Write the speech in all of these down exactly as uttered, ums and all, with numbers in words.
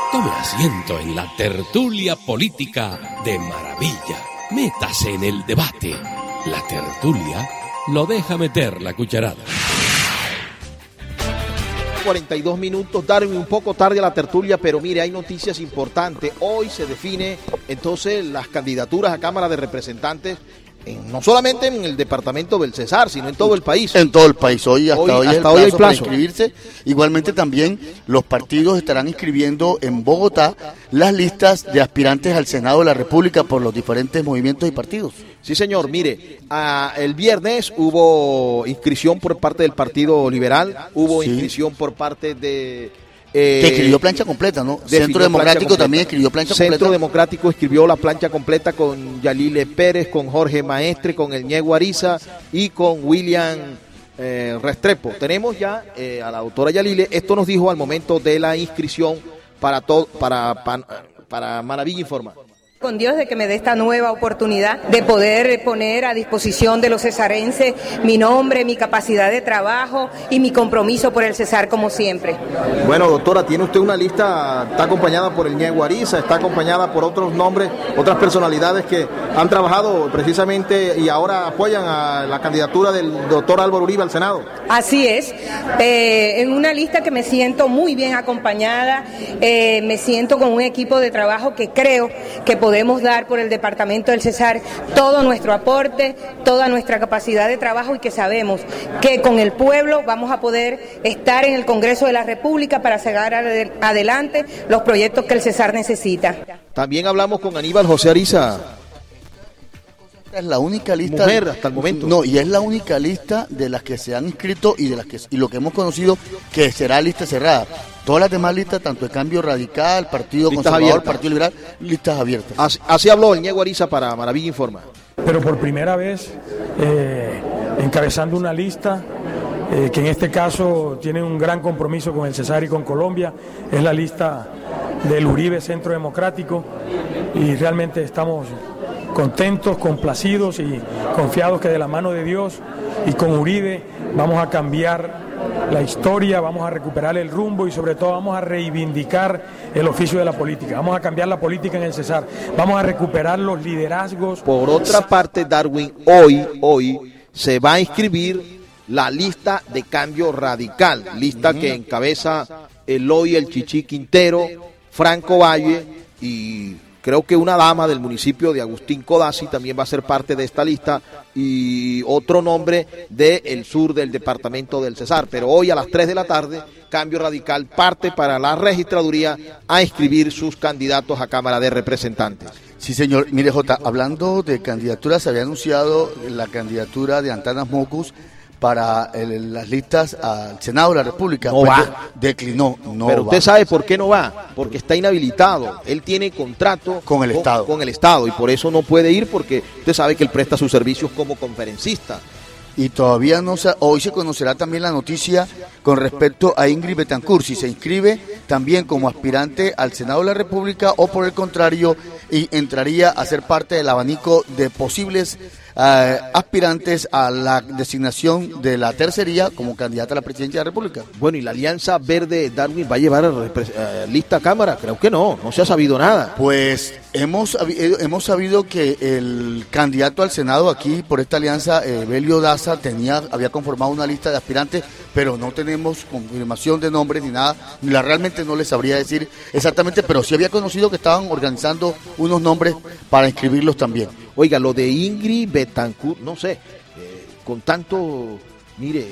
Tome asiento en la tertulia política de Maravilla. Métase en el debate. La tertulia lo deja meter la cucharada. cuarenta y dos minutos, Darwin, un poco tarde a la tertulia, pero mire, hay noticias importantes. Hoy se define entonces las candidaturas a Cámara de Representantes, en, no solamente en el departamento del Cesar, sino en todo el país. En todo el país, hoy hasta hoy, hoy, hasta es el hoy plazo hay plazo para inscribirse. Igualmente también los partidos estarán inscribiendo en Bogotá las listas de aspirantes al Senado de la República por los diferentes movimientos y partidos. Sí, señor, mire, a, el viernes hubo inscripción por parte del Partido Liberal, hubo sí. inscripción por parte de... Eh, que escribió plancha completa, ¿no? Centro Democrático también escribió plancha Centro completa. Centro Democrático escribió la plancha completa con Yalile Pérez, con Jorge Maestre, con el Ñego Ariza y con William eh, Restrepo. Tenemos ya eh, a la doctora Yalile. Esto nos dijo al momento de la inscripción para, to, para, para, para Maravilla Informa. Con Dios de que me dé esta nueva oportunidad de poder poner a disposición de los cesarenses mi nombre, mi capacidad de trabajo y mi compromiso por el Cesar como siempre. Bueno, doctora, tiene usted una lista, está acompañada por el Ñego Ariza, está acompañada por otros nombres, otras personalidades que han trabajado precisamente y ahora apoyan a la candidatura del doctor Álvaro Uribe al Senado. Así es, eh, en una lista que me siento muy bien acompañada, eh, me siento con un equipo de trabajo que creo que podemos Podemos dar por el departamento del Cesar todo nuestro aporte, toda nuestra capacidad de trabajo y que sabemos que con el pueblo vamos a poder estar en el Congreso de la República para sacar adelante los proyectos que el Cesar necesita. También hablamos con Aníbal José Ariza. Es la única lista mujer hasta el momento. No, y es la única lista de las que se han inscrito y de las que y lo que hemos conocido que será lista cerrada. Todas las demás listas, tanto el Cambio Radical, Partido listas Conservador, abiertas. Partido Liberal, listas abiertas. Así, así habló el Ñego Ariza para Maravilla Informa. Pero por primera vez eh, encabezando una lista eh, que en este caso tiene un gran compromiso con el Cesar y con Colombia, es la lista del Uribe Centro Democrático y realmente estamos contentos, complacidos y confiados que de la mano de Dios y con Uribe vamos a cambiar la historia, vamos a recuperar el rumbo y sobre todo vamos a reivindicar el oficio de la política, vamos a cambiar la política en el Cesar, vamos a recuperar los liderazgos. Por otra parte, Darwin, hoy, hoy se va a inscribir la lista de Cambio Radical, lista uh-huh. que encabeza Eloy El Chichi Quintero, Franco Valle y creo que una dama del municipio de Agustín Codazzi también va a ser parte de esta lista y otro nombre del sur del departamento del Cesar. Pero hoy a las tres de la tarde, Cambio Radical parte para la registraduría a inscribir sus candidatos a Cámara de Representantes. Sí, señor. Mire, Jota, hablando de candidaturas, se había anunciado la candidatura de Antanas Mocus para el, las listas al Senado de la República. No pues va. Declinó, no Pero va. usted sabe por qué no va, porque está inhabilitado. Él tiene contrato con el con, Estado. Con el Estado y por eso no puede ir porque usted sabe que él presta sus servicios como conferencista. Y todavía no se, hoy se conocerá también la noticia con respecto a Ingrid Betancourt, si se inscribe también como aspirante al Senado de la República o por el contrario y entraría a ser parte del abanico de posibles Uh, aspirantes a la designación de la tercería como candidata a la presidencia de la República. Bueno, ¿y la Alianza Verde Darwin va a llevar a uh, lista a Cámara? Creo que no, no se ha sabido nada. Pues hemos, hemos sabido que el candidato al Senado aquí por esta alianza, eh, Belio Daza, tenía, había conformado una lista de aspirantes, pero no tenemos confirmación de nombres ni nada, la, realmente no les sabría decir exactamente, pero sí había conocido que estaban organizando unos nombres para inscribirlos también. Oiga, lo de Ingrid Betancourt, no sé, eh, con tanto, mire,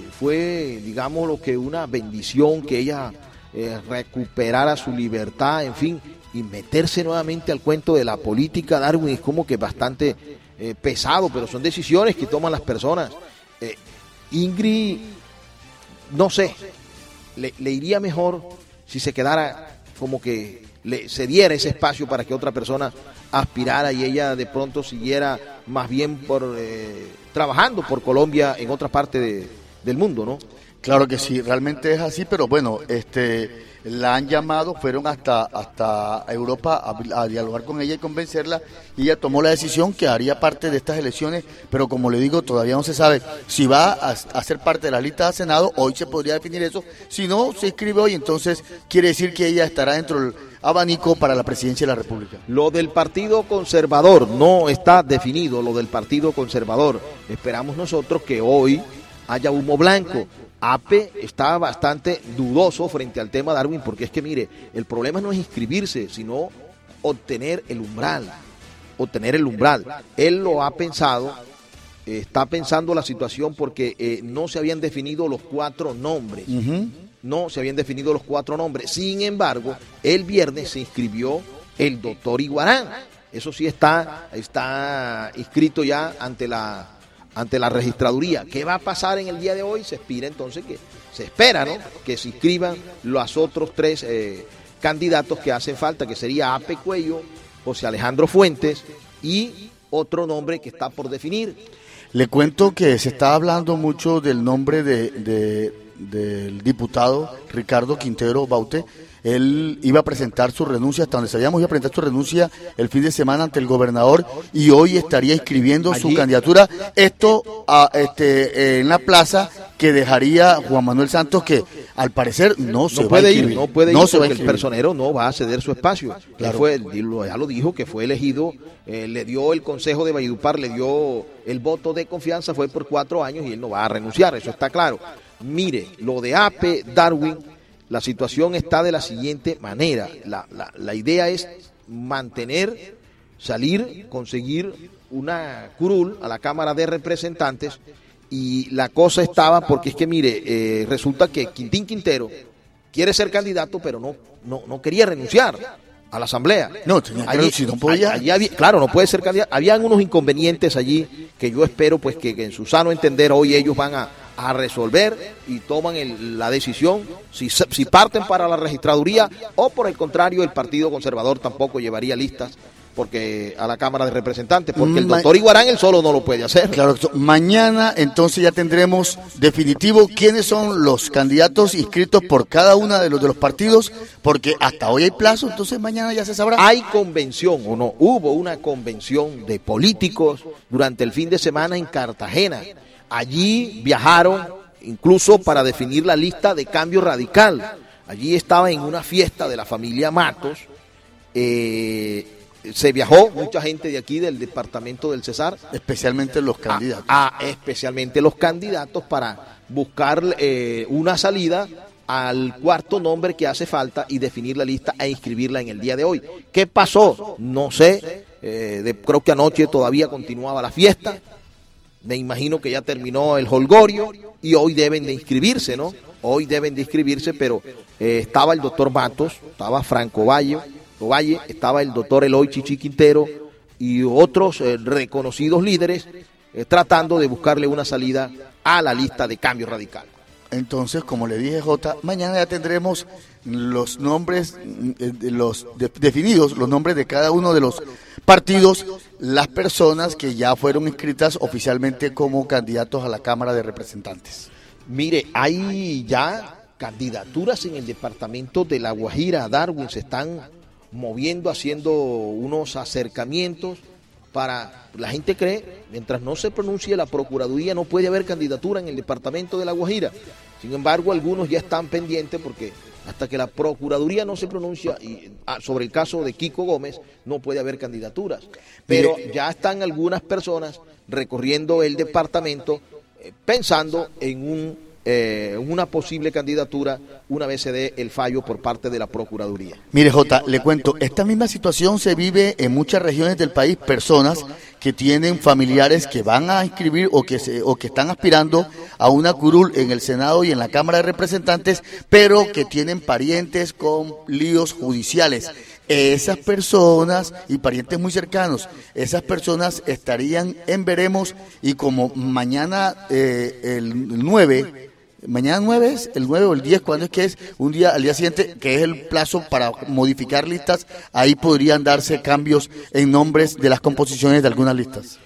fue, digamos, lo que una bendición que ella eh, recuperara su libertad, en fin, y meterse nuevamente al cuento de la política, Darwin, es como que bastante eh, pesado, pero son decisiones que toman las personas. Eh, Ingrid, no sé, le, le iría mejor si se quedara como que le se diera ese espacio para que otra persona aspirara y ella de pronto siguiera más bien por eh, trabajando por Colombia en otra parte de, del mundo, ¿no? Claro que sí, realmente es así, pero bueno, este la han llamado, fueron hasta hasta Europa a, a dialogar con ella y convencerla, y ella tomó la decisión que haría parte de estas elecciones, pero como le digo, todavía no se sabe si va a, a ser parte de la lista de Senado. Hoy se podría definir eso, si no se inscribe hoy, entonces quiere decir que ella estará dentro del abanico para la presidencia de la República. Lo del Partido Conservador no está definido, lo del Partido Conservador. Esperamos nosotros que hoy haya humo blanco. A P E está bastante dudoso frente al tema Darwin, porque es que mire, el problema no es inscribirse, sino obtener el umbral, obtener el umbral. Él lo ha pensado, eh, está pensando la situación porque eh, no se habían definido los cuatro nombres, uh-huh. no se habían definido los cuatro nombres. Sin embargo, el viernes se inscribió el doctor Iguarán, eso sí está, está inscrito ya ante la ante la registraduría. ¿Qué va a pasar en el día de hoy? Se espera entonces que, se espera, ¿no?, que se inscriban los otros tres eh, candidatos que hacen falta, que sería A P E Cuello, José Alejandro Fuentes y otro nombre que está por definir. Le cuento que se está hablando mucho del nombre de, de, del diputado Ricardo Quintero Baute. Él iba a presentar su renuncia, hasta donde sabíamos, iba a presentar su renuncia el fin de semana ante el gobernador, y hoy estaría inscribiendo Allí. su candidatura. Esto a, este, en la plaza que dejaría Juan Manuel Santos, que al parecer no se no va puede a inscribir. Ir, no puede no ir se porque va a el personero no va a ceder su espacio. Claro. Fue, ya lo dijo, que fue elegido, eh, le dio el Consejo de Valledupar, le dio el voto de confianza, fue por cuatro años y él no va a renunciar, eso está claro. Mire, lo de A P E, Darwin, la situación está de la siguiente manera. La, la, la idea es mantener, salir, conseguir una curul a la Cámara de Representantes, y la cosa estaba porque es que, mire, eh, resulta que Quintín Quintero quiere ser candidato, pero no, no, no quería renunciar a la Asamblea. No, tenía que allí, si no podía. Allí había, claro, no puede ser candidato. Habían unos inconvenientes allí que yo espero pues que, que en su sano entender hoy ellos van a a resolver y toman el, la decisión si, si parten para la registraduría, o por el contrario el Partido Conservador tampoco llevaría listas porque a la Cámara de Representantes, porque el doctor Iguarán él solo no lo puede hacer. Claro, mañana entonces ya tendremos definitivo quiénes son los candidatos inscritos por cada uno de los de los partidos, porque hasta hoy hay plazo, entonces mañana ya se sabrá. ¿Hay convención o no? Hubo una convención de políticos durante el fin de semana en Cartagena. Allí viajaron incluso para definir la lista de Cambio Radical. Allí estaba en una fiesta de la familia Matos. Eh, se viajó mucha gente de aquí del departamento del Cesar. Especialmente los candidatos. A, a, especialmente los candidatos para buscar eh, una salida al cuarto nombre que hace falta y definir la lista e inscribirla en el día de hoy. ¿Qué pasó? No sé. Eh, de, creo que anoche todavía continuaba la fiesta. Me imagino que ya terminó el holgorio y hoy deben de inscribirse, ¿no? Hoy deben de inscribirse, pero eh, estaba el doctor Matos, estaba Franco Valle, Valle, estaba el doctor Eloy Chichi Quintero y otros eh, reconocidos líderes eh, tratando de buscarle una salida a la lista de Cambio Radical. Entonces, como le dije, Jota, mañana ya tendremos los nombres los de, definidos, los nombres de cada uno de los partidos, las personas que ya fueron inscritas oficialmente como candidatos a la Cámara de Representantes. Mire, hay ya candidaturas en el departamento de La Guajira, Darwin, se están moviendo, haciendo unos acercamientos para, la gente cree, mientras no se pronuncie la Procuraduría no puede haber candidatura en el departamento de La Guajira. Sin embargo, algunos ya están pendientes porque hasta que la Procuraduría no se pronuncia y, ah, sobre el caso de Kiko Gómez, no puede haber candidaturas. Pero ya están algunas personas recorriendo el departamento eh, pensando en un Eh, una posible candidatura una vez se dé el fallo por parte de la Procuraduría. Mire, Jota, le cuento, esta misma situación se vive en muchas regiones del país, personas que tienen familiares que van a inscribir o que se, o que están aspirando a una curul en el Senado y en la Cámara de Representantes, pero que tienen parientes con líos judiciales. Esas personas y parientes muy cercanos, esas personas estarían en veremos, y como mañana eh, el nueve, mañana nueve es el nueve o el diez, cuando es que es un día al día siguiente, que es el plazo para modificar listas, ahí podrían darse cambios en nombres de las composiciones de algunas listas.